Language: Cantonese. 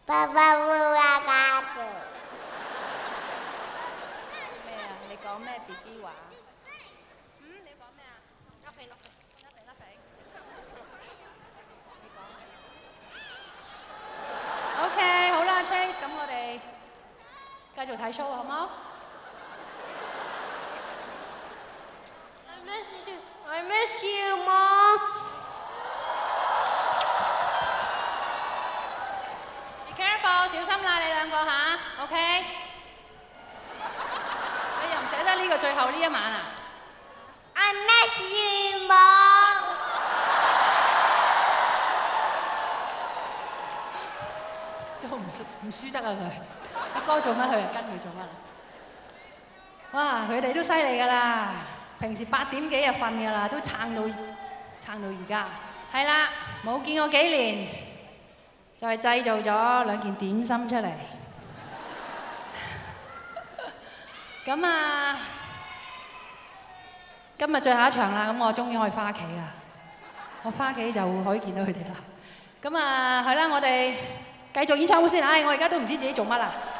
爸爸會話假嘅。 咩啊？你講咩 BB 話？你講咩啊？甩皮。你講。OK， 好啦 ，Chase， 咁我哋繼續睇 show 好冇？ I miss you, Mom. Be careful， 小心啦，你兩個吓 ，OK？ 你又唔捨得呢個最後呢一晚啊 I miss you, Mom. 都唔輸得啊佢，阿哥做乜佢又跟佢做乜？哇！佢哋都犀利㗎啦，平時8點幾就瞓㗎啦，都撐到而家。係啦，冇見過幾年，就係製造咗2件點心出嚟。咁啊，今日最後一場啦，咁我終於可以翻屋企啦。我翻屋企就可以見到佢哋啦。咁啊，係啦，我哋繼續演唱會先。唉，我而家都唔知自己做乜啦。